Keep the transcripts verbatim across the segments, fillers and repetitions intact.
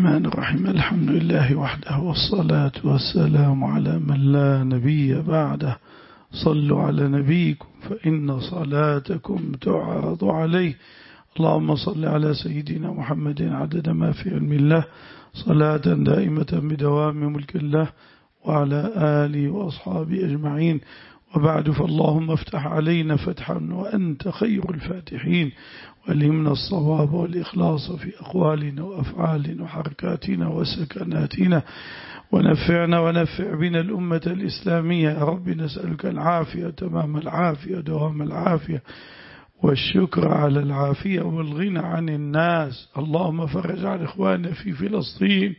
الرحمن الرحيم. الحمد لله وحده والصلاة والسلام على من لا نبي بعده. صلوا على نبيكم فإن صلاتكم تعرض عليه. اللهم صل على سيدنا محمد عدد ما في علم الله صلاة دائمة بدوام ملك الله وعلى آله وأصحابه أجمعين. وبعد، فاللهم افتح علينا فتحا وأنت خير الفاتحين، والهمنا الصواب والإخلاص في أقوالنا وأفعالنا وحركاتنا وسكناتنا، ونفعنا ونفع بنا الأمة الإسلامية. يا رب نسألك العافية، تمام العافية، دوام العافية، والشكر على العافية والغنى عن الناس. اللهم فرج عن إخواننا في فلسطين.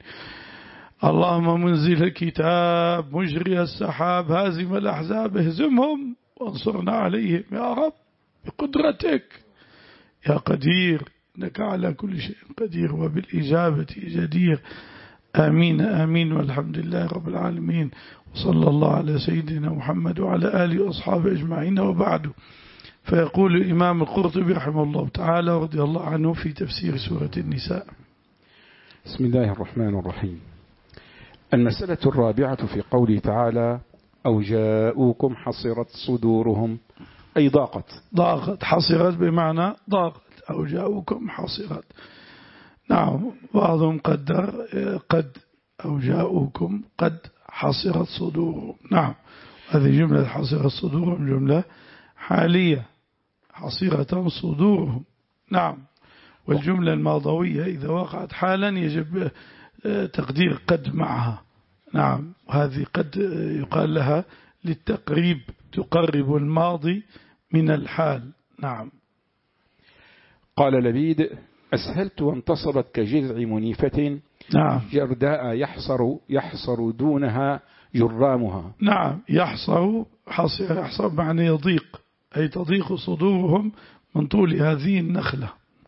اللهم منزل الكتاب، مجري السحاب، هازم الأحزاب، اهزمهم وانصرنا عليهم يا رب بقدرتك يا قدير، إنك على كل شيء قدير وبالإجابة جدير. آمين آمين، والحمد لله رب العالمين، وصلى الله على سيدنا محمد وعلى آله وأصحابه أجمعين. وبعد، فيقول الإمام القرطبي رحمه الله تعالى ورضي الله عنه في تفسير سورة النساء: بسم الله الرحمن الرحيم. المسألة الرابعة في قوله تعالى: أو جاءوكم حصرت صدورهم، أي ضاقت. ضاقت، حصرت بمعنى ضاقت، أو جاءوكم حصرت. نعم، بعضهم قدر قد أو جاءوكم قد حصرت صدورهم. نعم، هذه جملة حصرت صدورهم جملة حالية، حصيرة صدورهم. نعم، والجملة الماضوية إذا وقعت حالا يجب تقدير قد معها. نعم، وهذه قد يقال لها للتقريب، تقرب الماضي من الحال. نعم. قال لبيد: أسهلت وانتصبت كجذع منيفة. نعم. جرداء يحصر يحصر دونها جرامها. نعم، يحصر حصر يحصر معنى يضيق، أي تضيق صدورهم من طول هذه النخلة.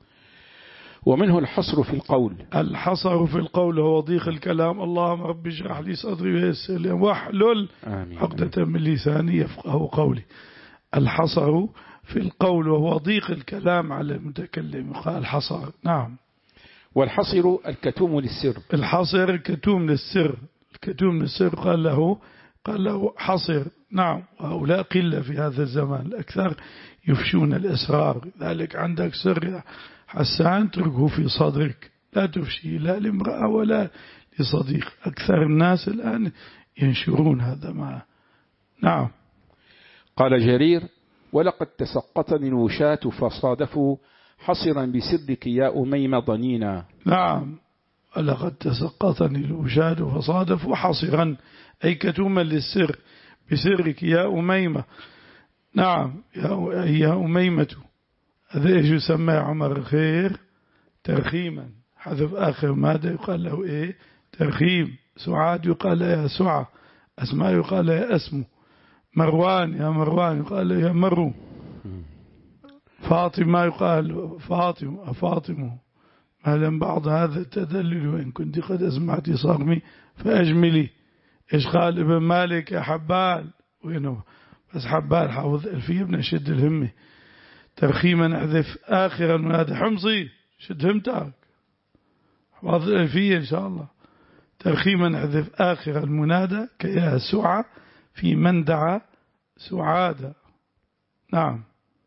ومنه الحصر في القول. الحصر في القول هو ضيق الكلام. اللهم رب اشرح لي صدري ويسر لي واحلل عقدة من لساني يفقهوا قولي. الحصر في القول وهو ضيق الكلام على المتكلم، قال الحصر. نعم. والحصر الكتوم للسر. الحصر الكتوم للسر، الكتوم للسر قال له قال له حصر. نعم، وهؤلاء قلة في هذا الزمان، الأكثر يفشون الأسرار. ذلك عندك سر حسان تركه في صدرك، لا تفشي لا لامرأة ولا لصديق. أكثر الناس الآن ينشرون هذا معه. نعم. قال جرير: ولقد تسقطني الوشاة فصادفوا حصرا بسرك يا أميم ضنينا. نعم، ولقد تسقطني الوشاة فصادفوا حصرا، أي كتوما للسر، بسرك يا أميمة. نعم، يا أميمة. هذا إيش يسمى عمر الخير؟ ترخيما، حذف آخر ماذا يقال له إيه؟ ترخيم. سعاد يقال يا سعى، أسماء يقال يا أسمو، مروان يا مروان يقال يا مرو، فاطمة يقال فاطم فاطمه. ما بعض هذا التدلل، وإن كنت قد أسمعت صغمي فأجملي. إيش قال ابن مالك يا حبال؟ وينه بس حبال حافظ ألفية ابن شد الهمة. ترخيما احذف آخرا من هذا حمصي، شد همتك حافظ الألفية إن شاء الله. ترخيما احذف آخر المنادى كيا سعى في من دعا سعادة. نعم.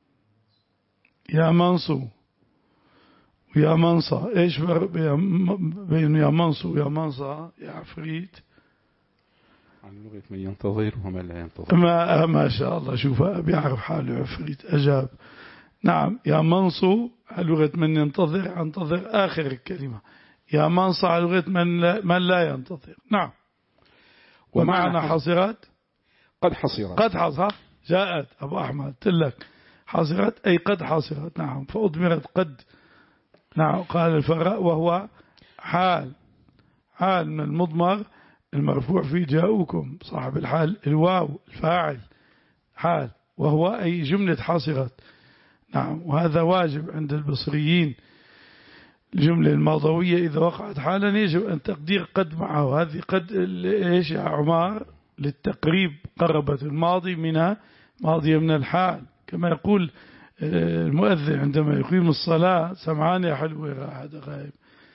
يا منصو ويا منصى، ايش فرق بين يا منصو ويا منصى يا عفريت؟ عن لغة من ينتظر ومن لا ينتظر. ما, ما شاء الله، شوف بيعرف حاله عفريت، أجاب. نعم، يا منصو على لغة من ينتظر، انتظر آخر الكلمة. يا منصى على لغة من لا, من لا ينتظر. نعم. ومعنى حصرت قد حصرت. قد حصرت جاءت أبو أحمد تلك حصرت أي قد حصرت. نعم، فأضمرت قد. نعم. قال الفراء وهو حال، حال من المضمر المرفوع في جاءوكم، صاحب الحال الواو الفاعل حال، وهو أي جملة حصرت. نعم، وهذا واجب عند البصريين. الجملة الماضوية إذا وقعت حالا يجب أن تقدير قد معه. هذه قد إيش يا عمار؟ للتقريب، قربت الماضي منها ماضية من الحال، كما يقول المؤذن عندما يقيم الصلاة: سمعان يا حلو يا أحد غائب.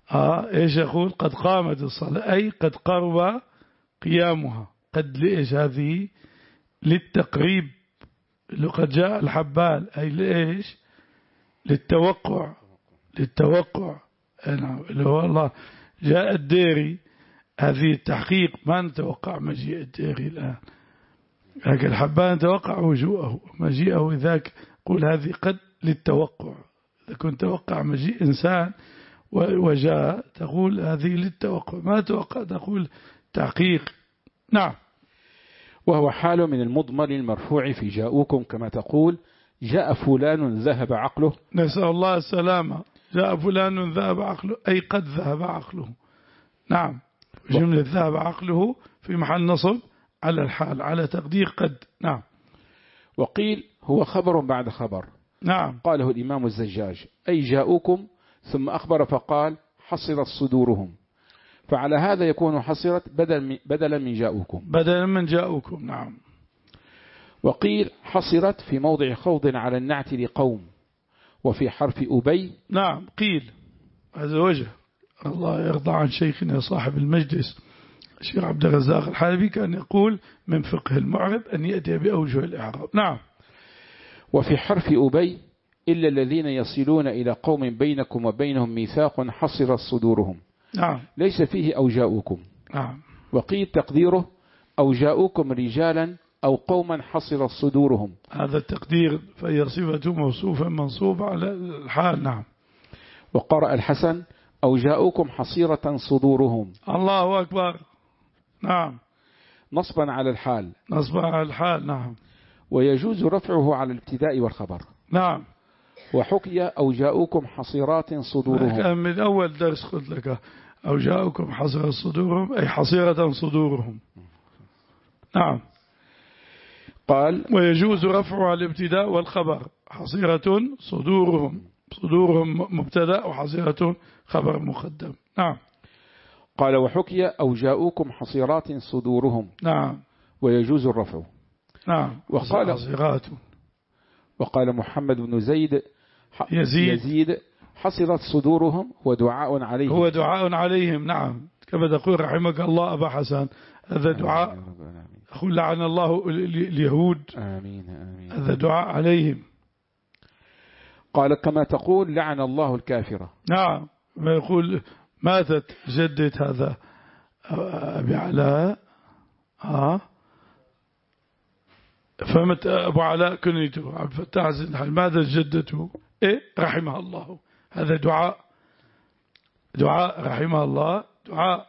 آه إيش يقول؟ قد قامت الصلاة أي قد قرب قيامها. قد لإيش هذه؟ للتقريب، اللي قد جاء الحبال أي لإيش؟ للتوقع، للتوقع. نعم اللي هو الله جاء الديري، هذه التحقيق. ما نتوقع مجيء الديري الآن، لكن الحبان نتوقع وجوءه مجيئه. ذاك قول هذه قد للتوقع. إذا كنت توقع مجيء إنسان وجاء تقول هذه للتوقع، ما توقع تقول تحقيق. نعم. وهو حال من المضمر المرفوع في جاءوكم، كما تقول جاء فلان ذهب عقله. نسأل الله السلامة. جاء فلان ذهب عقله أي قد ذهب عقله. نعم. جملة ذهب عقله في محل نصب على الحال، على تقدير قد. نعم. وقيل هو خبر بعد خبر. نعم. قاله الإمام الزجاج أي جاءوكم ثم أخبر فقال حصرت صدورهم، فعلى هذا يكون حصرت بدل بدلا من جاءوكم. بدلا من جاءوكم. نعم. وقيل حصرت في موضع خوض على النعت لقوم، وفي حرف أبي. نعم. قيل هذا وجه. الله يرضى عن شيخنا صاحب المجلس الشيخ عبد الرزاق الحلبي كان يقول من فقه المعرب أن يأتي بأوجه الإعراب. نعم. وفي حرف أبي إلا الذين يصلون إلى قوم بينكم وبينهم ميثاق حصرت صدورهم. نعم. ليس فيه أو جاءوكم. نعم. وقيل تقديره أو جاءوكم رجالا أو قوما حصرت صدورهم. هذا التقدير فهي صفة موصوفة منصوبة على الحال. نعم. وقرأ الحسن أو جاءوكم حصيرة صدورهم. الله أكبر. نعم. نصبا على الحال. نصبا على الحال. نعم. ويجوز رفعه على الابتداء والخبر. نعم. وحكي أو جاءوكم حصيرات صدورهم. كان من أول درس قلت لك أو جاءوكم حصيرة صدورهم أي حصيرة صدورهم. نعم. قال ويجوز رفعه على الابتداء والخبر. حصيرة صدورهم، صدورهم مبتدأ وحصيرة خبر مقدم. نعم. قال وحكي أو جاءوكم حصيرات صدورهم. نعم. ويجوز الرفع. نعم. وقال حصيرات. وقال محمد بن زيد يزيد, يزيد حصرت صدورهم ودعاء عليهم. هو دعاء عليهم. نعم. كما تقول رحمك الله أبا حسن هذا دعاء. أقول لعن الله اليهود. آمين آمين. هذا دعاء عليهم. قال كما تقول لعن الله الكافرة. نعم. ما يقول ماتت جدة هذا أبي علاء ها فمت أبو علاء كنيته عبد الفتاح الحل ماذا جدته إيه رحمها الله. هذا دعاء، دعاء رحمها الله دعاء.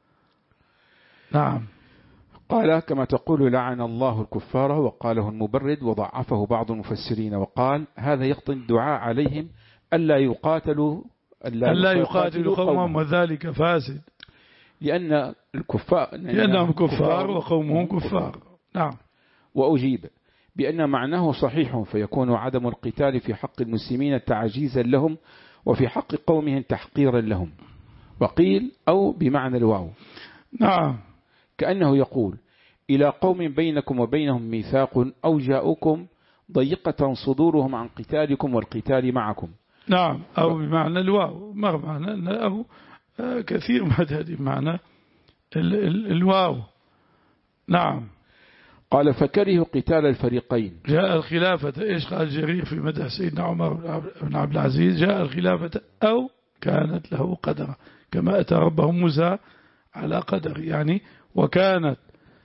نعم. قال كما تقول لعن الله الكفار، وقاله المبرد وضعفه بعض المفسرين وقال هذا يقتضي الدعاء عليهم ألا يقاتلوا ألا يقاتلوا قومهم وذلك فاسد، لأن الكفار لأنهم كفار وقومهم كفار. نعم. وأجيب بأن معناه صحيح، فيكون عدم القتال في حق المسلمين تعجيزا لهم وفي حق قومهم تحقيرا لهم. وقيل أو بمعنى الواو. نعم. كأنه يقول إلى قوم بينكم وبينهم ميثاق أو جاءوكم ضيقة صدورهم عن قتالكم والقتال معكم. نعم. أو بمعنى الواو. ما معنى أن أو كثير ما تهدي بمعنى ال ال الواو. نعم. قال فكره قتال الفريقين. جاء الخلافة إيش قال جرير في مدح سيدنا عمر بن عبد العزيز جاء الخلافة أو كانت له قدر كما أتى ربه موسى على قدر يعني وكانت.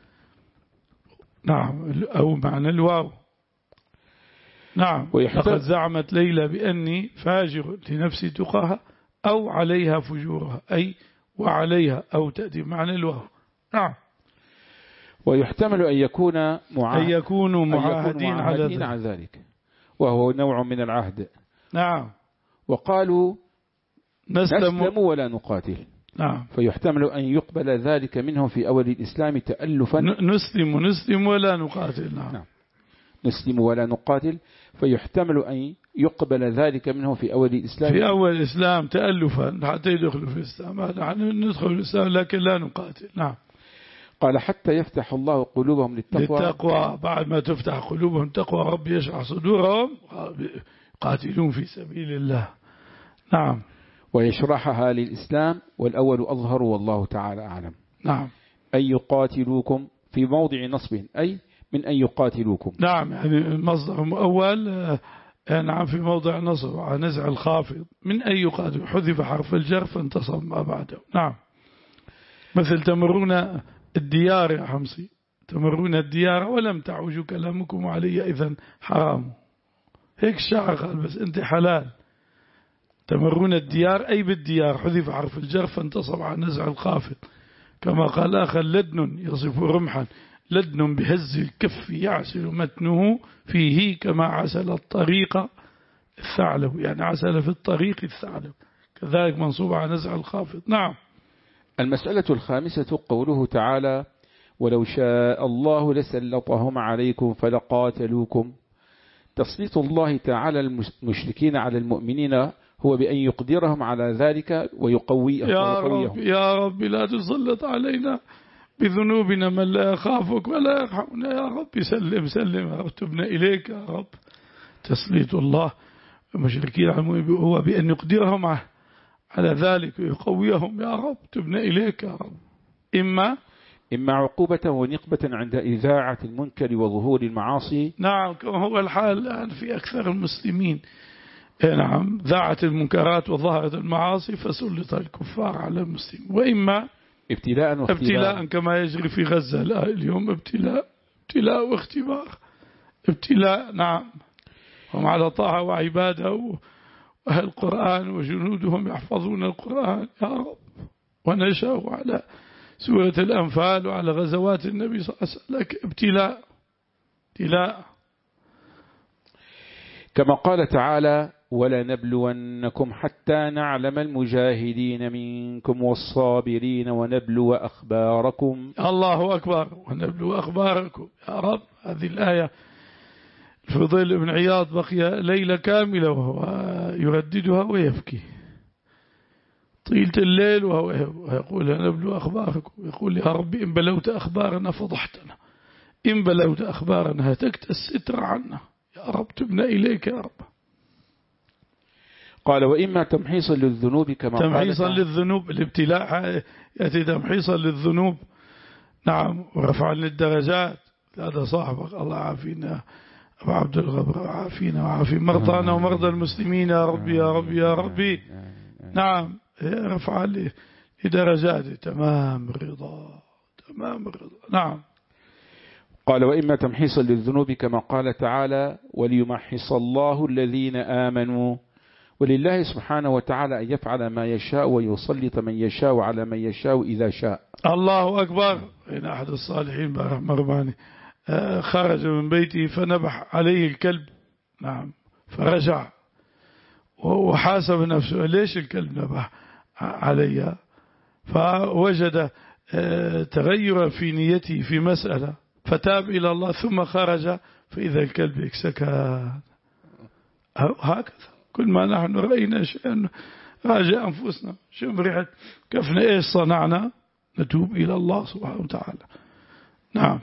نعم. أو معنى الواو. نعم. لقد زعمت ليلى بأني فاجر لنفسي تقاها أو عليها فجورها أي وعليها أو تأتي معنى الواو. نعم. ويحتمل أن يكون معاهد أن يكونوا معاهدين على, على ذلك وهو نوع من العهد. نعم. وقالوا نسلم, نسلم ولا نقاتل. نعم. فيحتمل أن يقبل ذلك منهم في أول الإسلام تألفا. نسلم نسلم ولا نقاتل. نعم. نعم. نسلم ولا نقاتل فيحتمل أن يقبل ذلك منه في أول الإسلام في أول الإسلام تألفا حتى يدخلوا في الإسلام. نحن ندخل في الإسلام لكن لا نقاتل. نعم. قال حتى يفتح الله قلوبهم للتقوى. للتقوى بعد ما تفتح قلوبهم تقوى رب يشرح صدورهم قاتلون في سبيل الله. نعم. ويشرحها للإسلام، والأول أظهر والله تعالى أعلم. نعم. أن يقاتلوكم في موضع نصب، أي من أن يقاتلوكم. نعم، يعني المصدر مؤول نعم في موضع نصب على نزع الخافض، من أن يقاتل حذف حرف الجر فانتصب ما بعده. نعم. مثل تمرون الديار يا حمصي، تمرون الديار ولم تعوجوا كلامكم علي إذن حرام، هيك الشاعر قال، بس أنت حلال. تمرون الديار أي بالديار، حذف حرف الجر فانتصب على نزع الخافض، كما قال آخر لدن يصف رمحا، لدن بهز الكف يعسل متنه فيه كما عسل الطريق الثعلب، يعني عسل في الطريق الثعلب، كذلك منصوب على نزع الخافض. نعم. المسألة الخامسة قوله تعالى ولو شاء الله لسلطهم عليكم فلقاتلوكم. تسليط الله تعالى المشركين على المؤمنين هو بأن يقدرهم على ذلك ويقويهم. يا رب يا رب لا تسلط علينا بذنوبنا من لا يخافك ولا يرحمنا يا رب، سلم سلم يا رب، تبنا إليك يا رب. تسليط الله المشركين على المؤمنين هو بأن يقدرهم على ذلك ويقويهم يا رب، تبنا إليك يا رب. إما إما عقوبة ونقبة عند إذاعة المنكر وظهور المعاصي. نعم، كما هو الحال الآن في أكثر المسلمين. نعم، ذاعت المنكرات وظهرت المعاصي فسلط الكفار على المسلمين. وإما ابتلاء واختبار، ابتلاء كما يجري في غزة اليوم، ابتلاء ابتلاء واختبار. ابتلاء نعم، هم على طاعة وعبادة، وأهل القرآن وجنودهم يحفظون القرآن يا رب، ونشأوا على سورة الأنفال وعلى غزوات النبي صلى الله عليه وسلم. ابتلاء ابتلاء كما قال تعالى ولنبلونكم حتى نعلم المجاهدين منكم والصابرين ونبلو أخباركم. الله أكبر، ونبلو أخباركم يا رب. هذه الآية الفضيل بن عياض بقي ليلة كاملة وهو يرددها ويبكي طيلة الليل وهو يقول نبلو أخباركم، يقول يا رب إن بلوت أخبارنا فضحتنا، إن بلوت أخبارنا هتكت الستر عنا يا رب، تبنا إليك يا رب. قال وإما تمحيصا للذنوب كما قال تمحيصا للذنوب، الابتلاء يأتي تمحيصا للذنوب. نعم، ورفعا للدرجات. هذا صاحبك الله عافينا أبو عبد الغبر، عافينا وعافي مرضانا ومرضى المسلمين يا ربي يا ربي يا ربي. نعم، رفع لدرجاته تمام الرضا تمام الرضا. نعم. قال وإما تمحيصا للذنوب كما قال تعالى وليمحص الله الذين آمنوا. ولله سبحانه وتعالى أن يفعل ما يشاء ويسلط من يشاء على من يشاء إذا شاء. الله أكبر. إن أحد الصالحين بارح مرماني خرج من بيته فنبح عليه الكلب. نعم، فرجع وحاسب نفسه ليش الكلب نبح علي، فوجد تغير في نيته في مسألة فتاب إلى الله ثم خرج فإذا الكلب يكسكن. هكذا كل ما نحن رأينا شيئا راجع أنفسنا، شم ريحة كفنا إيش صنعنا، نتوب إلى الله سبحانه وتعالى. نعم.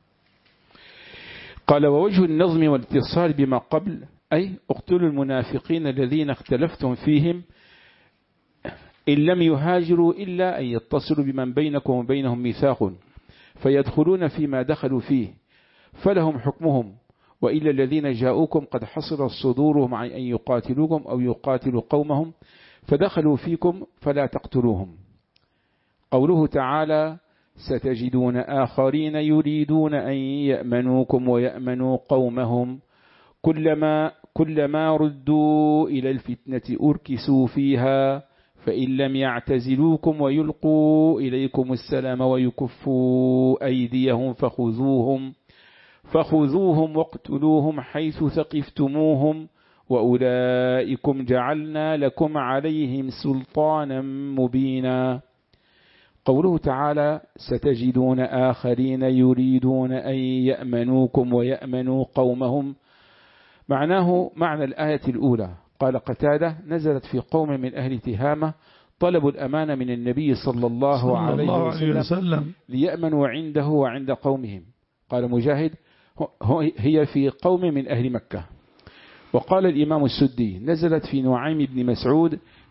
قال ووجه النظم والاتصال بما قبل أي اقتلوا المنافقين الذين اختلفتم فيهم إن لم يهاجروا إلا أن يتصلوا بمن بينكم وبينهم ميثاق فيدخلون فيما دخلوا فيه فلهم حكمهم، وإلا الذين جاءوكم قد حصلت صدورهم عن أن يقاتلوكم أو يقاتلوا قومهم فدخلوا فيكم فلا تقتلوهم. قوله تعالى ستجدون آخرين يريدون أن يأمنوكم ويأمنوا قومهم كلما, كلما ردوا إلى الفتنة أركسوا فيها فإن لم يعتزلوكم ويلقوا إليكم السلام ويكفوا أيديهم فخذوهم فخذوهم واقتلوهم حيث ثقفتموهم وأولئكم جعلنا لكم عليهم سلطانا مبينا. قوله تعالى ستجدون آخرين يريدون أن يأمنوكم ويأمنوا قومهم معناه معنى الآية الأولى. قال قتادة نزلت في قوم من أهل تهامة طلبوا الأمان من النبي صلى الله, صلى عليه, الله وسلم عليه وسلم ليأمنوا عنده وعند قومهم. قال مجاهد هي في قوم من أهل مكة. وقال الإمام السدي نزلت في نعيم بن مسعود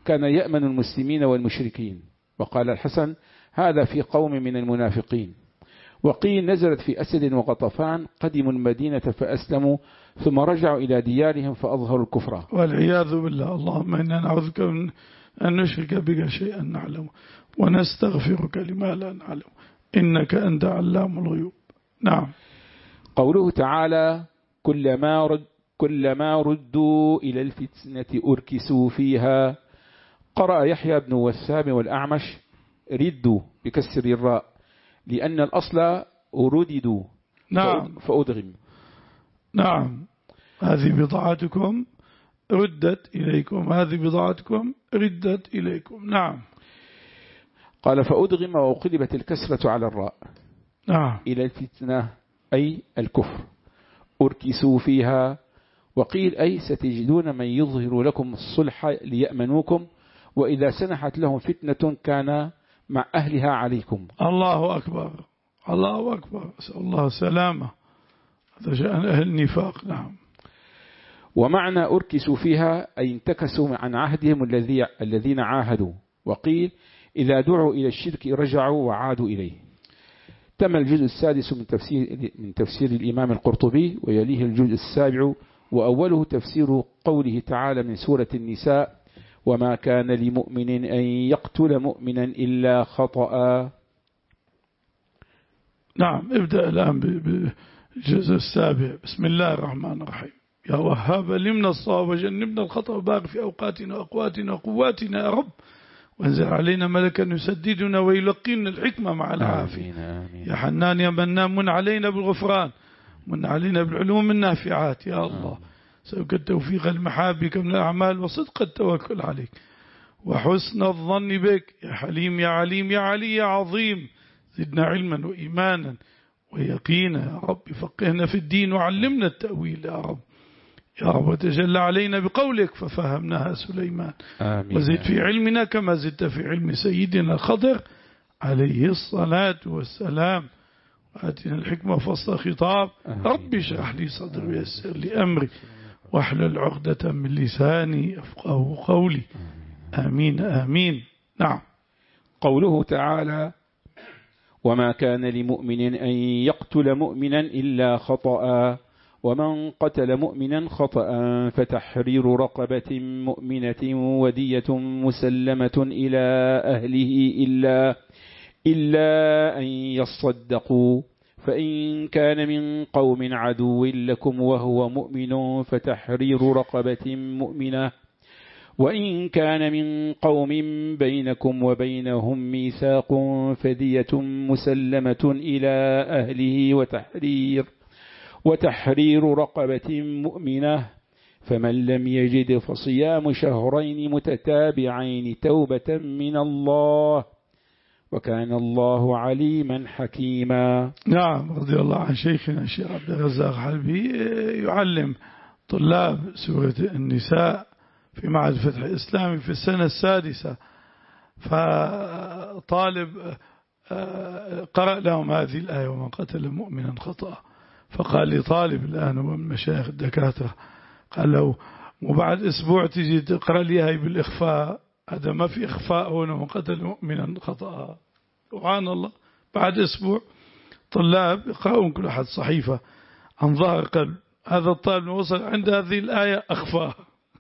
كان يأمن المسلمين والمشركين. وقال الحسن هذا في قوم من المنافقين. وقيل نزلت في أسد وغطفان قدموا المدينة فأسلموا ثم رجعوا إلى ديارهم فأظهروا الكفر. والعياذ بالله. اللهم إنا نعوذ بك من أن نشرك بك شيئا نعلم ونستغفرك لما لا نعلم إنك أنت علام الغيوب. نعم. قوله تعالى كلما رد كلما ردوا إلى الفتنة أركسوا فيها. قرأ يحيى بن وثاب والأعمش ردوا بكسر الراء لأن الأصل رددوا. نعم. فأدغم. نعم. هذه بضاعتكم ردت إليكم، هذه بضاعتكم ردت إليكم. نعم. قال فأدغم وقلبت الكسرة على الراء. نعم. إلى الفتنة أي الكفر أركسوا فيها. وقيل أي ستجدون من يظهر لكم الصلح ليأمنوكم وإذا سنحت لهم فتنة كان مع أهلها عليكم. الله أكبر. الله أكبر. أسأل الله السلامة. هذا شأن أهل النفاق. نعم. ومعنى أركسوا فيها أي انتكسوا عن عهدهم الذي الذين عاهدوا. وقيل إذا دعوا إلى الشرك رجعوا وعادوا إليه. تم الجزء السادس من تفسير من تفسير الإمام القرطبي ويليه الجزء السابع وأوله تفسير قوله تعالى من سورة النساء وما كان لمؤمن أن يقتل مؤمنا إلا خطأ. نعم. ابدأ الآن بالجزء السابع. بسم الله الرحمن الرحيم. يا وهاب لمنا الصواب وجنبنا الخطأ وبارك في أوقاتنا وأقواتنا وقواتنا يا رب وانزل علينا ملكا يسددنا ويلقينا الحكمة مع العافية. يا حنان يا منان من علينا بالغفران من علينا بالعلوم النافعات يا الله. سألك التوفيق المحابك من الأعمال وصدق التوكل عليك وحسن الظن بك يا حليم يا عليم يا علي يا عظيم. زدنا علما وإيمانا ويقينا يا رب. فقهنا في الدين وعلمنا التأويل يا رب يا رب. وتجلى علينا بقولك ففهمناها سليمان. آمين. وزد في علمنا كما زدت في علم سيدنا الخضر عليه الصلاة والسلام. وآتنا الحكمة فصل خطاب. رب اشرح لي صدري ويسر لي أمري واحلل عقدة من لساني أفقه قولي. آمين آمين. نعم. قوله تعالى وما كان لمؤمن أن يقتل مؤمنا إلا خطأ ومن قتل مؤمنا خطأ فتحرير رقبة مؤمنة ودية مسلمة إلى أهله إلا إلا أن يصدقوا فإن كان من قوم عدو لكم وهو مؤمن فتحرير رقبة مؤمنة وإن كان من قوم بينكم وبينهم ميثاق فدية مسلمة إلى أهله وتحرير وتحرير رقبة مؤمنة فمن لم يجد فصيام شهرين متتابعين توبة من الله وكان الله عليما حكيما. نعم. رضي الله عن شيخنا الشيخ عبد الرزاق حلبي يعلم طلاب سورة النساء في معهد فتح الإسلامي في السنة السادسة. فطالب قرأ لهم هذه الآية ومن قتل مؤمنا خطأ. فقال لي طالب الآن هو من مشايخ الدكاترة قال له وبعد أسبوع تجي تقرأ لي هاي بالإخفاء. هذا ما في إخفاء هنا من قتل مؤمنا خطأ. سبحان الله. بعد أسبوع طلاب يقرأون كل أحد صحيفة عن ظهر قلب. هذا الطالب وصل عند هذه الآية أخفاها.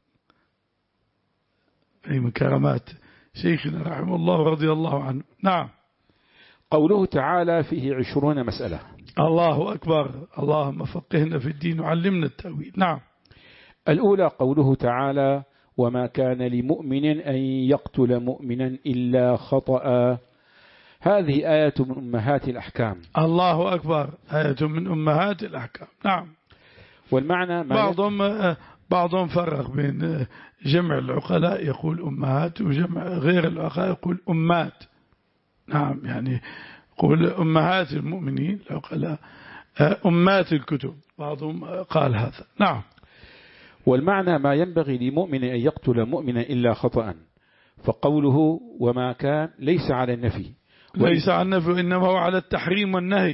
أي من كرامات شيخنا رحمه الله رضي الله عنه. نعم. قوله تعالى فيه عشرون مسألة. الله أكبر. اللهم فقهنا في الدين وعلمنا التأويل. نعم. الأولى قوله تعالى وما كان لمؤمن أن يقتل مؤمنا إلا خطأ. هذه آية من أمهات الأحكام. الله أكبر. آية من أمهات الأحكام. نعم. والمعنى ما بعضهم بعضهم فرق بين جمع العقلاء يقول أمهات وجمع غير العقلاء يقول أمات. نعم. يعني يقول أمهات المؤمنين العقلاء أمات الكتب. بعضهم قال هذا. نعم. والمعنى ما ينبغي لمؤمن أن يقتل مؤمنا إلا خطأ. فقوله وما كان ليس على النفي ليس على النفي وإنما هو على التحريم والنهي.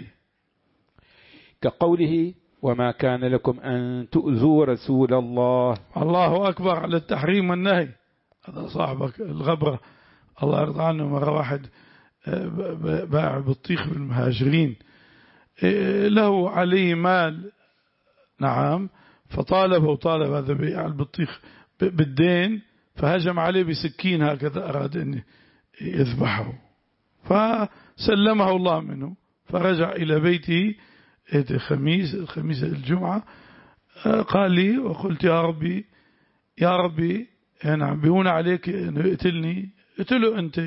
كقوله وما كان لكم أن تؤذوا رسول الله. الله أكبر. على التحريم والنهي. هذا صاحبك الغبرة الله يرضى عنه. مرة واحد باع بطيخ بالمهاجرين له عليه مال، نعم، فطالبه وطالب هذا بيع البطيخ بالدين، فهجم عليه بسكين هكذا أراد أن يذبحه، فسلمه الله منه، فرجع إلى بيته خميس خميس الجمعة، قال لي وقلت يا ربي يا ربي نعم بيهون عليك أنه يقتلني، قتله أنت.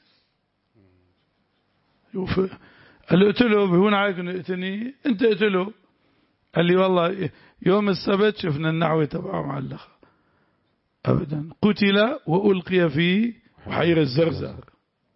قال له قتله، بيهون عليك أنه يقتلني أنت، قتله. قال لي والله يوم السبت شفنا النعوة تبعه معلقة أبدا، قتل وألقي في بحيرة الزرزار،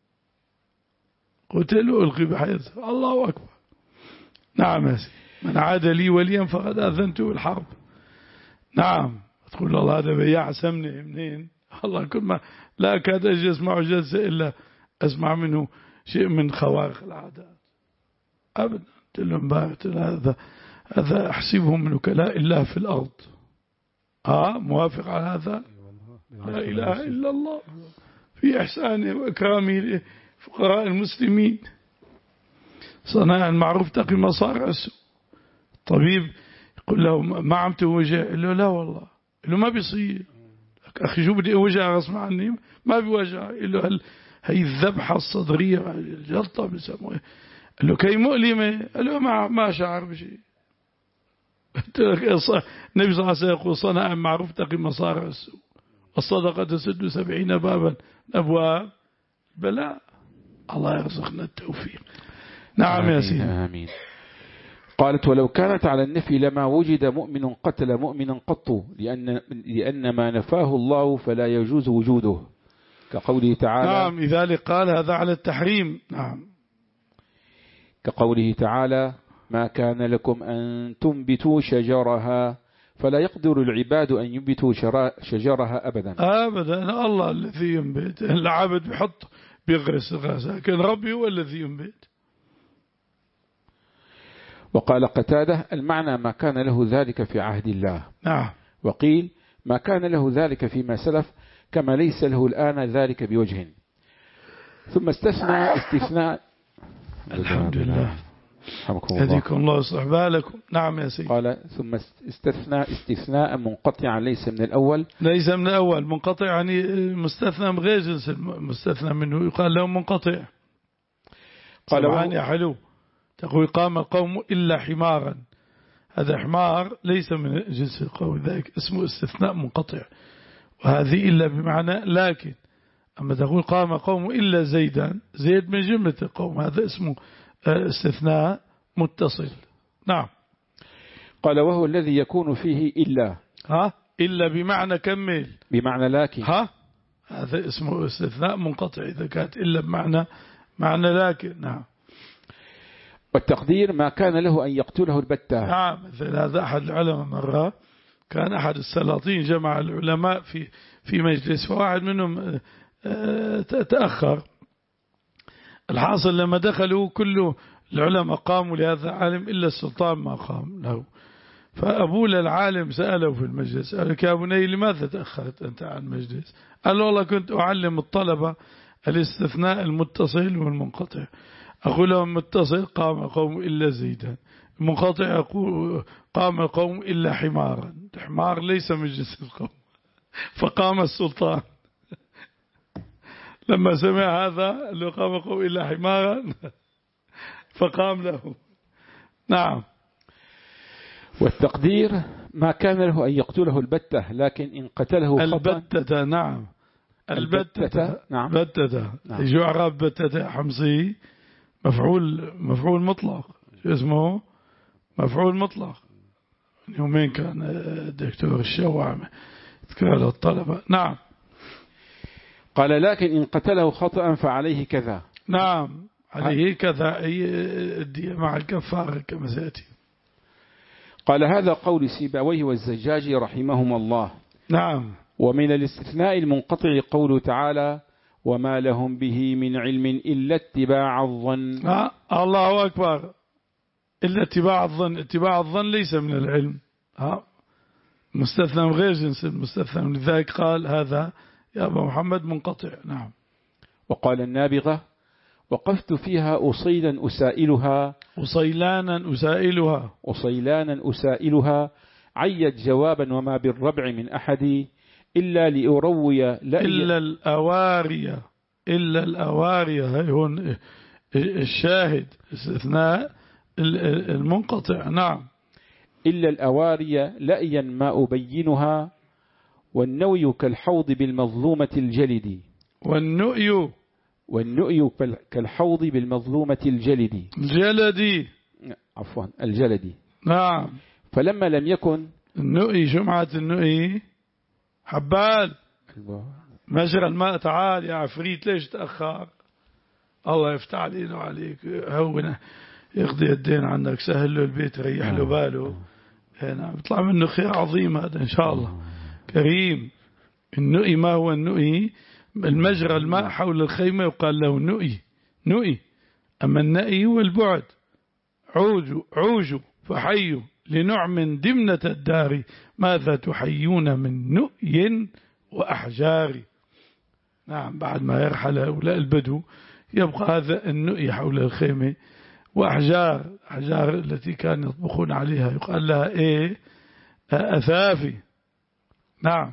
قتل وألقي بحيرة الزرزار. الله أكبر. نعم يا سيدي، من عاد لي وليا فقد أذنته بالحرب. نعم، تقول الله هذا بياع سمنة منين؟ الله كل ما لا أكاد أجي أسمع جلسة إلا أسمع منه شيء من خوارق العادات أبدا. قلت لهم بارت هذا هذا أحسبه من وكلاء الله في الأرض. آه موافق على هذا؟ لا إله إلا الله في إحسانه وإكرامه لفقراء المسلمين. صناع المعروف تقي مصارع السوء. الطبيب يقول له ما عم توجع؟ قال له لا والله. قال له ما بيصير. أخي شو بدي أوجع غصب عني؟ ما بيوجع. قال له هل هي الذبحة الصدرية الجلطة بسموها؟ قال له كي مؤلمة؟ قال له ما ما شعر بشيء. النبي صلى الله عليه وسلم يقول صنع معروف تقي مصارع السوء، الصدقة تسد سبعين بابا أبواب بلاء. الله يرزقنا التوفيق. نعم يا سيدي. آمين. قالت ولو كانت على النفي لما وجد مؤمن قتل مؤمنا قط، لأن, لأن ما نفاه الله فلا يجوز وجوده، كقوله تعالى. نعم، لذلك قال هذا على التحريم. نعم، كقوله تعالى ما كان لكم أن تنبتوا شجرها فلا يقدر العباد أن ينبتوا شجرها أبدا أبدا. الله الذي ينبت، العبد بيحط بيغرس الغاز، لكن ربي هو الذي ينبت. وقال قتادة المعنى ما كان له ذلك في عهد الله. نعم. وقيل ما كان له ذلك فيما سلف كما ليس له الآن ذلك بوجه. ثم استثنى استثناء. الحمد لله. هديكم الله يصلح بالكم. نعم يا سيدي. قال ثم استثنى استثناء منقطعا ليس من الأول. ليس من الأول، منقطع يعني مستثنى من غير جنس المستثنى منه، يقال له منقطع. قال وعن يا حلو تقول قام القوم إلا حمارا، هذا حمار ليس من جنس القوم، ذلك اسمه استثناء منقطع، وهذه إلا بمعنى لكن. أما تقول قام قوم إلا زيدا، زيد من جملة القوم، هذا اسمه استثناء متصل. نعم. قال وهو الذي يكون فيه إلا. ها إلا بمعنى كمل، بمعنى لكن. ها هذا اسمه استثناء منقطع إذا كانت إلا بمعنى معنى لكن. نعم. والتقدير ما كان له أن يقتله البتة. نعم. مثل هذا أحد العلماء مرة كان أحد السلاطين جمع العلماء في في مجلس، فواحد منهم تأخر. الحاصل لما دخلوا كل العلماء قاموا لهذا العالم إلا السلطان ما قام له، فأبوه للعالم سأله في المجلس قال لك يا بني لماذا تأخرت أنت عن المجلس؟ قال له والله كنت أعلم الطلبة الاستثناء المتصل والمنقطع، أقول لهم متصل قام قوم إلا زيدا، منقطع أقول قام قوم إلا حمارا، الحمار ليس من جنس القوم، فقام السلطان لما سمع هذا اللي قام قوم إلا حمارا فقام له. نعم. والتقدير ما كان له أن يقتله البتة، لكن إن قتله البتة. نعم. البتة. نعم. بتة. نعم. يجوا عرب بتة حمصي مفعول مفعول مطلق، شو اسمه مفعول مطلق. يومين كان الدكتور الشوع يذكر له الطلبة. نعم. قال لكن إن قتله خطأ فعليه كذا. نعم عليه كذا، أي الدية مع الكفارة كما سيأتي. قال هذا قول سيبويه والزجاجي رحمهما الله. نعم. ومن الاستثناء المنقطع قوله تعالى وما لهم به من علم إلا اتباع الظن. آه الله أكبر. إلا اتباع الظن، اتباع الظن ليس من العلم. آه مستثنى من غير جنس المستثنى، لذلك قال هذا يا أبا محمد منقطع. نعم. وقال النابغة وقفت فيها أصيلا أسائلها أصيلانا أسائلها أصيلانا أسائلها عيت جوابا وما بالربع من أحد إلا لأروي إلا الأوارية إلا الأوارية. هي هون الشاهد استثناء المنقطع. نعم. إلا الأوارية لأيا ما أبينها والنوي كالحوض بالمظلومة الجلد والنؤي والنؤي كالحوض بالمظلومة الجلد الجلدي عفوا الجلدي. نعم. فلما لم يكن النؤي جمعة النؤي حبال مجرى الماء. تعال يا عفريت ليش تأخر؟ الله يفتح علينا وعليك هون يقضي الدين عنك سهل له البيت ريح له باله. هنا بيطلع منه خير عظيم هذا إن شاء الله كريم. النؤي ما هو النؤي؟ المجرى الماء حول الخيمة يقال له نؤي نؤي. أما النئي والبعد عوجوا عوجوا فحيوا لنعم دمنة الدار ماذا تحيون من نؤي وأحجار. نعم. بعد ما يرحل هؤلاء البدو يبقى هذا النؤي حول الخيمة وأحجار أحجار التي كانوا يطبخون عليها يقال لها إيه أثافي. نعم.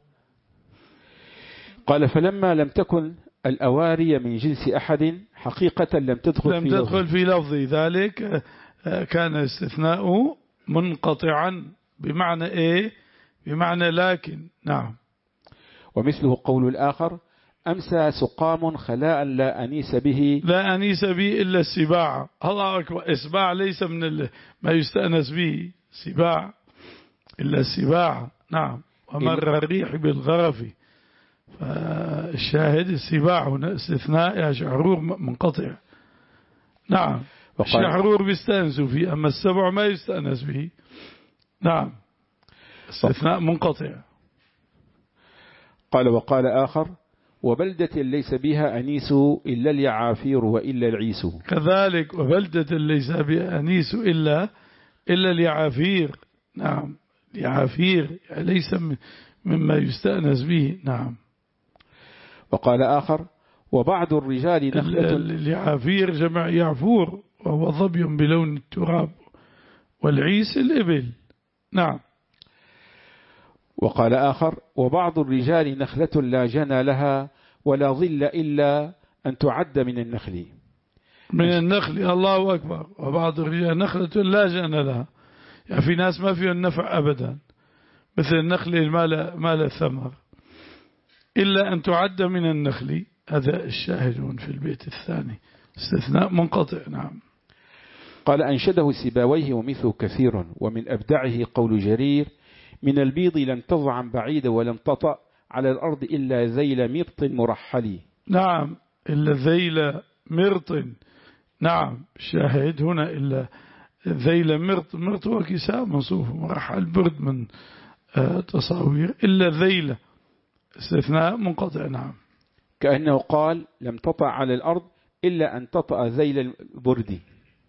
قال فلما لم تكن الأواري من جنس أحد حقيقة لم تدخل لم في تدخل في لفظ ذلك كان استثناء منقطعا بمعنى إيه بمعنى لكن. نعم. ومثله قول الآخر أمسى سقام خلاء لا أنيس به لا أنيس به إلا السباع. الله أكبر. إسباع ليس من ما يستأنس به سباع إلا السباع. نعم. ومر الريح بالغرف. فالشاهد السباع هنا استثناء يا شحرور منقطع. نعم. الشحرور بيستأنسوا فيه أما السبع ما يستأنس به. نعم. استثناء منقطع. قال وقال آخر وبلدة ليس بها أنيس إلا اليعافير وإلا العيس. كذلك وبلدة ليس بها أنيس إلا إلا اليعافير. نعم. اليعافير ليس مما يستأنس به. نعم. وقال آخر وبعض الرجال نخلة. اليعافير جمع يعفور وهو ظبي بلون التراب والعيس الإبل. نعم. وقال آخر وبعض الرجال نخلة لا جنى لها ولا ظل إلا أن تعد من النخل. من النخل. الله أكبر. وبعض الرجال نخلة لا جنى لها يعني في ناس ما فيها النفع أبدا مثل النخل ما له ثمر إلا أن تعد من النخل. هذا الشاهدون في البيت الثاني استثناء منقطع. نعم. قال أنشده سيباويه ومثله كثير ومن أبدعه قول جرير من البيض لم تضعن بعيد ولم تطأ على الأرض إلا ذيل مرط مرحل. نعم. إلا ذيل مرط. نعم. شاهد هنا إلا ذيل مرط. مرط وكساء منصوف مرحل برد من تصاوير. إلا ذيل استثناء منقطع. نعم. كأنه قال لم تطأ على الأرض إلا أن تطأ ذيل البرد.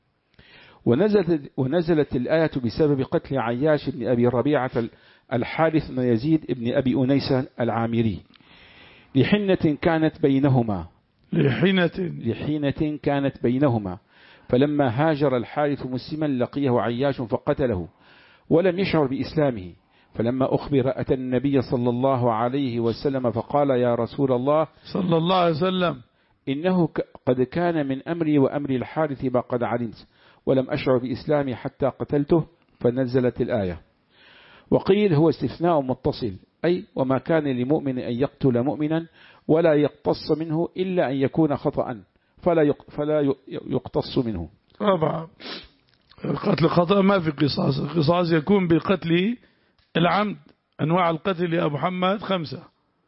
ونزلت, ونزلت الآية بسبب قتل عياش بن أبي ربيعة الحارث بن يزيد بن أبي أنيس العامري لحنة كانت بينهما لحنة لحنة كانت بينهما فلما هاجر الحارث مسلما لقيه عياش فقتله ولم يشعر بإسلامه فلما أخبر أتى النبي صلى الله عليه وسلم فقال يا رسول الله صلى الله عليه وسلم إنه قد كان من أمري وأمر الحارث ما قد علمت ولم أشعر بإسلامي حتى قتلته فنزلت الآية. وقيل هو استثناء متصل أي وما كان لمؤمن أن يقتل مؤمنا ولا يقتص منه إلا أن يكون خطأ فلا فلا يقتص منه. طبعا القتل خطأ ما في قصاص. القصاص يكون بقتل العمد. أنواع القتل يا أبو محمد خمسة.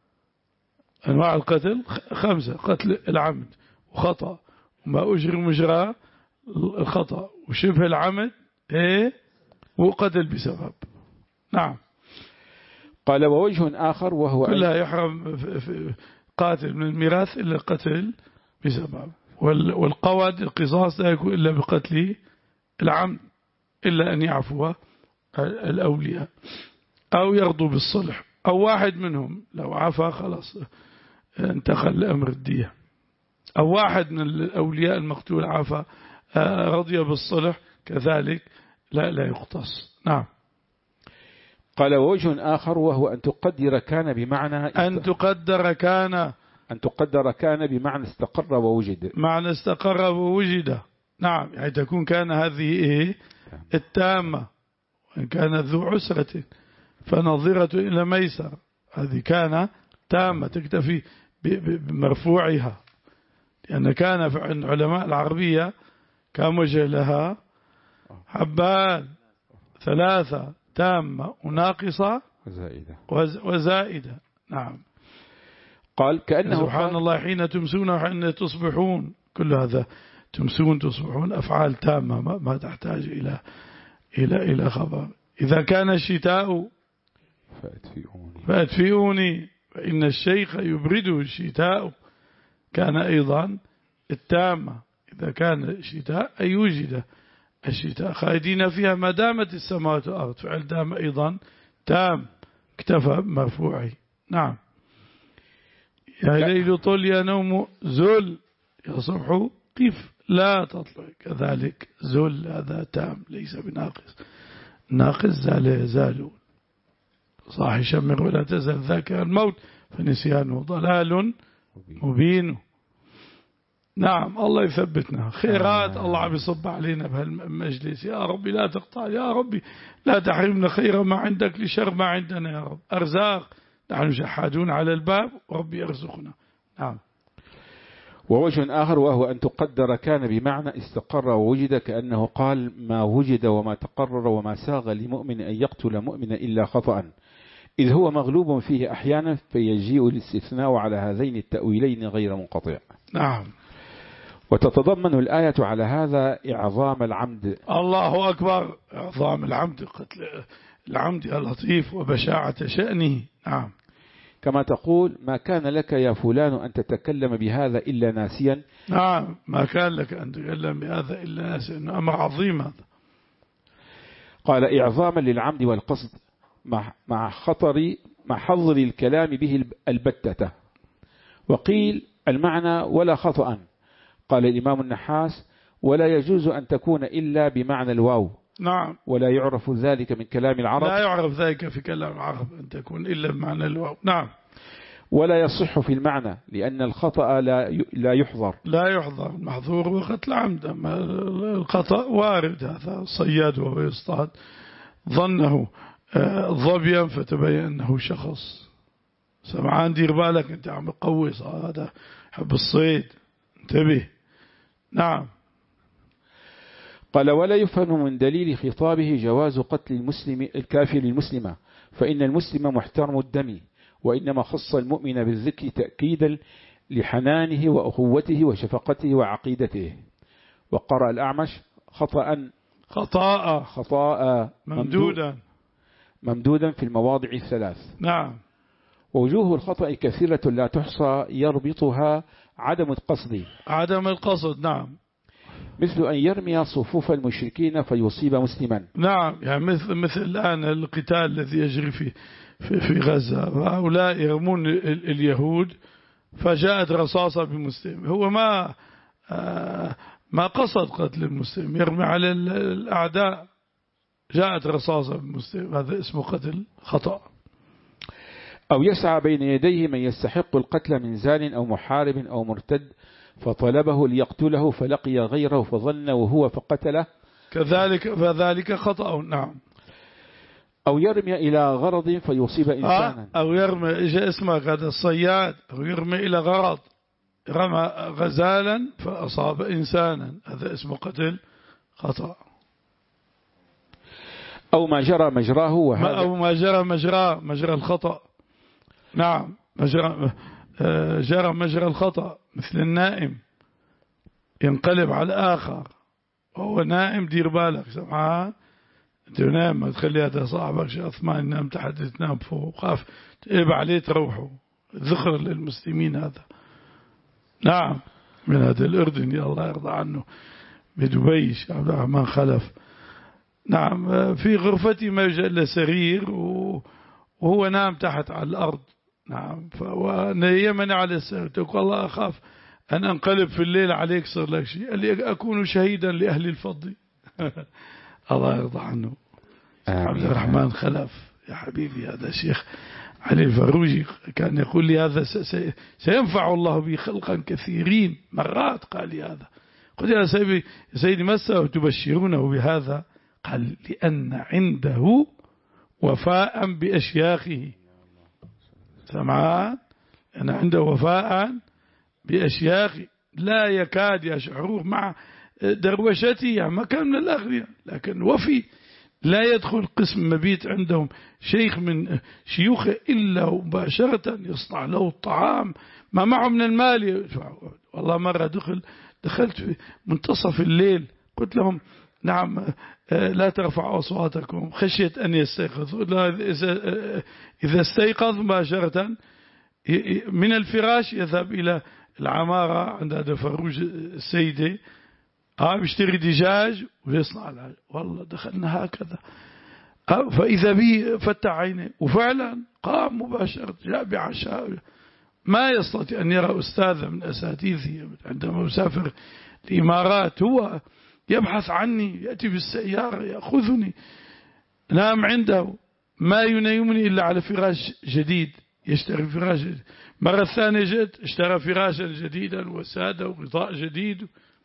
أنواع القتل خمسة. قتل العمد وخطأ وما أجري مجرى الخطأ وشبه العمد إيه وقتل بسبب. نعم. قال ووجه آخر وهو كلها يحرم قاتل من الميراث إلا القتل بسبب. والقواد القصاص لا يكون إلا بقتل العمد إلا أن يعفو الأولياء أو يرضوا بالصلح أو واحد منهم لو عفا خلاص انتقل لأمر الدية، أو واحد من الأولياء المقتول عفا رضي بالصلح كذلك لا لا يقتص. نعم. قال ووجه آخر وهو أن تقدر كان بمعنى أن تقدر كان أن تقدر كان بمعنى استقر ووجد، معنى استقر ووجد. نعم، يعني تكون كان هذه إيه التامة، وإن كانت ذو عسرة فنظرة إلى ميسر، هذه كان تامة تكتفي بمرفوعها، لأن كان في علماء العربية كم وجه لها؟ حبان ثلاثة، تامة وناقصة وزائدة وزائدة. نعم. قال كأنه سبحان الله حين تمسون وحين تصبحون، كل هذا تمسون تصبحون أفعال تامة ما, ما تحتاج إلى إلى إلى خبر. إذا كان الشتاء فأدفئوني فأدفئوني فإن الشيخ يبرده الشتاء، كان أيضا التامة. إذا كان الشتاء أي وجد الشتاء خالدين فيها ما دامت السماوات والأرض، فعل دام أيضا تام اكتفى مرفوعي. نعم. يا ليل طل يا نوم زل يا صبح قف لا تطلع، كذلك زل هذا تام ليس بناقص، ناقص زال يزال، صاح شمر ولا تزل ذاكر الموت فنسيانه ضلال مبين. نعم. الله يثبتنا خيرات، الله عم يصب علينا بهالمجلس، يا ربي لا تقطع، يا ربي لا تحرمنا خير ما عندك لشر ما عندنا، يا رب أرزاق نحن شحادون على الباب وربي يرزقنا. نعم. ووجه آخر وهو أن تقدر كان بمعنى استقر ووجد، كأنه قال ما وجد وما تقرر وما ساغ لمؤمن أن يقتل مؤمنا إلا خطأ، إذ هو مغلوب فيه أحيانا فيجيء الاستثناء على هذين التأويلين غير منقطع. نعم. وتتضمن الآية على هذا إعظام العمد. الله أكبر، إعظام العمد، قتل العمد اللطيف وبشاعة شأنه. نعم. كما تقول ما كان لك يا فلان أن تتكلم بهذا إلا ناسيا. نعم، ما كان لك أن تتكلم بهذا إلا ناسيا، أمر عظيم هذا. قال إعظاما للعمد والقصد مع مع خطر مع حظر الكلام به البتة. وقيل المعنى ولا خطأ. قال الإمام النحاس ولا يجوز أن تكون إلا بمعنى الواو. نعم. ولا يعرف ذلك من كلام العرب. لا يعرف ذلك في كلام العرب أن تكون إلا بمعنى الواو. نعم. ولا يصح في المعنى لأن الخطأ لا لا يحضر. لا يحضر محظور وقتل عمد، أما الخطأ وارد، هذا صياد وهو يصطاد ظنه ظبيا فتبين أنه شخص. سمعان دير بالك أنت عم تقوص، هذا حب الصيد انتبه. نعم. قال ولا يفهم من دليل خطابه جواز قتل المسلم الكافر المسلمة، فإن المسلم محترم الدم، وإنما خص المؤمن بالذكر تأكيدا لحنانه وأخوته وشفقته وعقيدته. وقرأ الأعمش خطأ خطاء خطاء ممدودا ممدودا في المواضع الثلاث. نعم. ووجوه الخطأ كثيرة لا تحصى، يربطها عدم القصد عدم القصد. نعم. مثل أن يرمي صفوف المشركين فيصيب مسلما. نعم، يعني مثل مثل الآن القتال الذي يجري في في, في غزة، هؤلاء يرمون اليهود فجاءت رصاصة بمسلم، هو ما ما قصد قتل المسلم، يرمي على الأعداء، جاءت رصاصة بمسلم، هذا اسمه قتل خطأ. أو يسعى بين يديه من يستحق القتل من زان أو محارب أو مرتد فطلبه ليقتله فلقي غيره فظن وهو فقتله، كذلك فذلك خطأ. نعم. أو يرمي إلى غرض فيصيب إنسانا. آه أو يرمي إجا اسمك هذا الصياد، أو يرمي إلى غرض، رمى غزالا فأصاب إنسانا، هذا اسمه قتل خطأ. أو ما جرى مجراه، وهذا أو ما جرى مجراه مجرى الخطأ. نعم. مجرى جرى مجرى الخطأ، مثل النائم ينقلب على الآخر وهو نائم، دير بالك سمعان تنام، ما تخلي هذا صاحبك شيخ عثمان ينام تحت تنام فوق، خاف تقلب عليه تروحوا. ذخر للمسلمين هذا. نعم. من هذا الأردني الله يرضى عنه بدبي، شيخ عبد الرحمن خلف. نعم. في غرفتي ما يوجد إلا سرير و وهو نام تحت على الأرض. نعم. فنيمني على السيارة، تقول والله أخاف أن أنقلب في الليل عليك صار لك شيء، قال لي أكون شهيدا لأهل الفضل. الله يرضى عنه. عبد الرحمن خلف يا حبيبي، هذا شيخ علي الفروجي كان يقول لي هذا سينفع الله بي خلقا كثيرين، مرات قال لي هذا. قلت يا سيدي يا سيدي ما تبشرونه بهذا؟ قال لأن عنده وفاء بأشياخه. سمعان؟ أنا عنده وفاء بأشياخه، لا يكاد يشعروه مع دروشته، يعني ما كان من الأغنياء لكن وفي، لا يدخل قسم مبيت عندهم شيخ من شيوخه إلا مباشرة يصنع له الطعام، ما معه من المال. والله مرة دخل دخلت في منتصف الليل قلت لهم نعم لا ترفعوا أصواتكم خشية أن يستيقظوا. إذا استيقظ مباشرة من الفراش يذهب إلى العمارة عند هذا فروج السيدة، ها بيشتري دجاج ويصنع العجل. والله دخلنا هكذا، فإذا به فتح عينه وفعلا قام مباشرة جاء بعشاء. ما يستطيع أن يرى أستاذ من أساتذتي عندما أسافر الإمارات، هو يبحث عني، يأتي بالسيارة يأخذني، نام عنده، ما ينيمني إلا على فراش جديد، يشتري فراش جديد. مرة ثانية جت اشترى فراشا جديدا وسادة وغطاء جديد.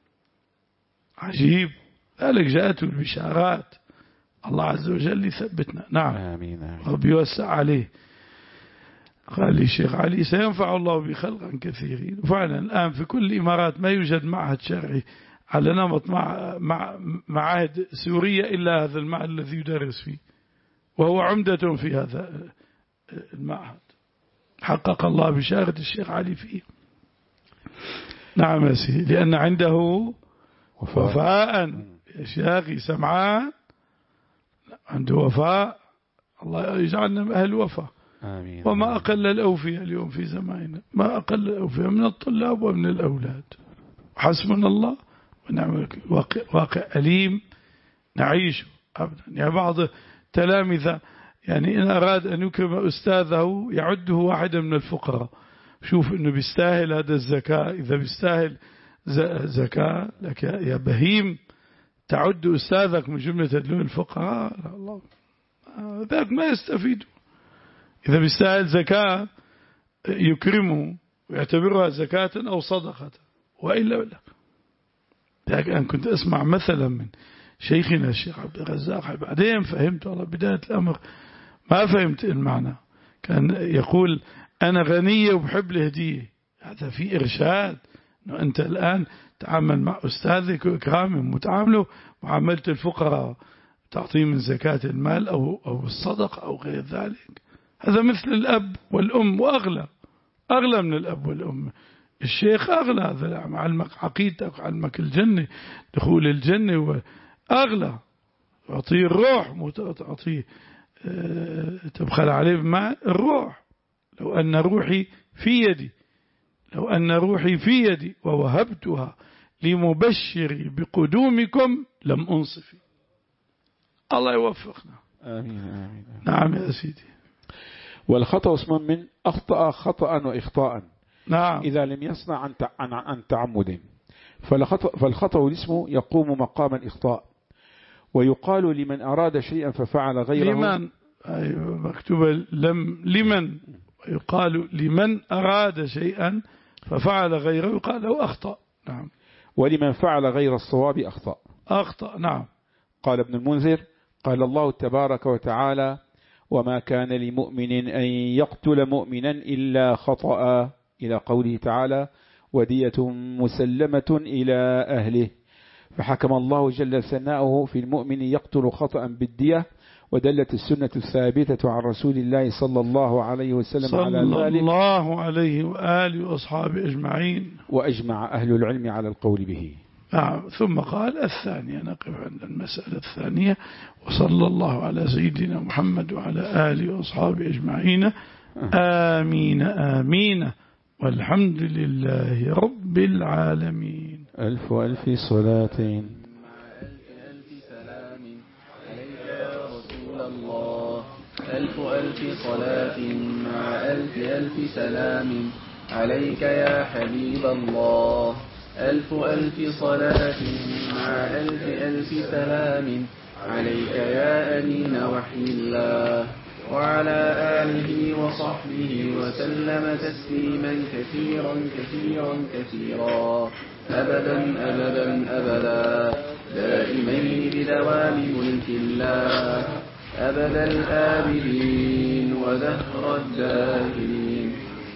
عجيب. ذلك جاءته البشارات. الله عز وجل يثبتنا. نعم. آمين آمين. ربي يوسع عليه. قال لي الشيخ علي سينفع الله بخلقا كثيرين. وفعلا الآن في كل الإمارات ما يوجد معهد شرعي على نمط مع مع معاهد سورية إلا هذا المعهد الذي يدرس فيه، وهو عمدة في هذا المعهد. حقق الله بشارة الشيخ علي فيه. نعم يا سيدي، لأن عنده وفاء بأشياخه. سمعان عنده وفاء. الله يجعلنا من أهل الوفاء. آمين. وما أقل الأوفياء اليوم في زماننا، ما أقل الأوفياء من الطلاب ومن الأولاد. حسبنا الله ونعم الوكيل. واقع, واقع أليم نعيشه أبدا. يعني بعض تلامذة يعني إن أراد أن يكرم أستاذه يعده واحدا من الفقراء. شوف إنه بيستاهل هذا الزكاة، إذا بيستاهل زكاة لك يا بهيم تعد أستاذك من جملة تدلون الفقراء. الله ذاك ما يستفيد. إذا بيستاهل زكاة يكرمه ويعتبرها زكاة أو صدقة، وإلا ولا. لكن أنا كنت أسمع مثلا من شيخنا الشيخ عبد الرزاق، بعدين فهمت والله بداية الأمر ما فهمت المعنى. كان يقول أنا غنية وبحب الهدية. هذا في إرشاد أنه أنت الآن تعامل مع أستاذك وإكرامه، متعامله معاملة الفقراء، تعطيه من زكاة المال أو أو الصدقة أو غير ذلك. هذا مثل الأب والأم، وأغلى أغلى من الأب والأم. الشيخ أغلى، هذا علمك عقيدتك وعلمك الجنة، دخول الجنة وأغلى. تعطيه الروح، مو تعطيه تبخل عليه بماء الروح. لو أن روحي في يدي لو أن روحي في يدي ووهبتها لمبشري بقدومكم لم أنصفي. الله يوفقنا. آمين آمين. نعم يا سيدي. والخطأ اسم من أخطأ خطأ وإخطاء. نعم. إذا لم يصنع عن عن تعمد، فالخطأ الاسم يقوم مقام الإخطاء. ويقال لمن أراد شيئا ففعل غيره. لمن أيوة مكتوبة لم لمن يقال لمن أراد شيئا ففعل غيره يقال له أخطأ. نعم. ولمن فعل غير الصواب أخطأ. أخطأ. نعم. قال ابن المنذر قال الله تبارك وتعالى وما كان لمؤمن أن يقتل مؤمنا إلا خطأ، إلى قوله تعالى ودية مسلمة إلى أهله. فحكم الله جل ثناؤه في المؤمن يقتل خطأ بالدية. ودلت السنة الثابتة عن رسول الله صلى الله عليه وسلم صلى على ذلك صلى الله عليه وآله وأصحابه أجمعين. وأجمع أهل العلم على القول به. نعم. ثم قال الثانية، نقف عند المسألة الثانية. وصلى الله على سيدنا محمد وعلى آله وأصحابه أجمعين. آمين آمين. والحمد لله رب العالمين. ألف ألف صلاة ألف ألف ألف صلاة مع ألف ألف سلام عليك يا حبيب الله. ألف ألف صلاة مع ألف ألف سلام عليك يا أمين وحي الله. وعلى آله وصحبه وسلم تسليما كثيرا كثيرا كثيرا أبدا أبدا أبدا دائمين بدوام ملك الله أبد الآبدين ودهر الداهرين.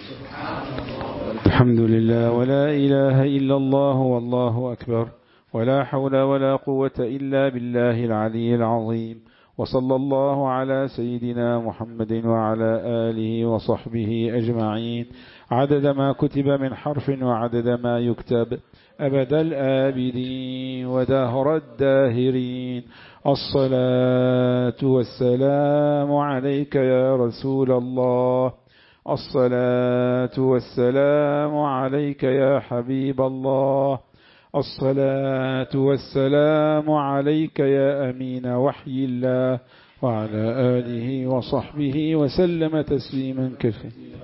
الحمد لله ولا إله إلا الله والله أكبر ولا حول ولا قوة إلا بالله العلي العظيم. وصلى الله على سيدنا محمد وعلى آله وصحبه أجمعين عدد ما كتب من حرف وعدد ما يكتب أبد الآبدين ودهر الداهرين. الصلاة والسلام عليك يا رسول الله. الصلاة والسلام عليك يا حبيب الله. الصلاة والسلام عليك يا أمين وحي الله وعلى آله وصحبه وسلم تسليما كثيرا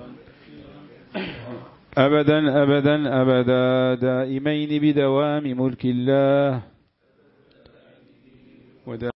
أبدا أبدا أبدا دائمين بدوام ملك الله.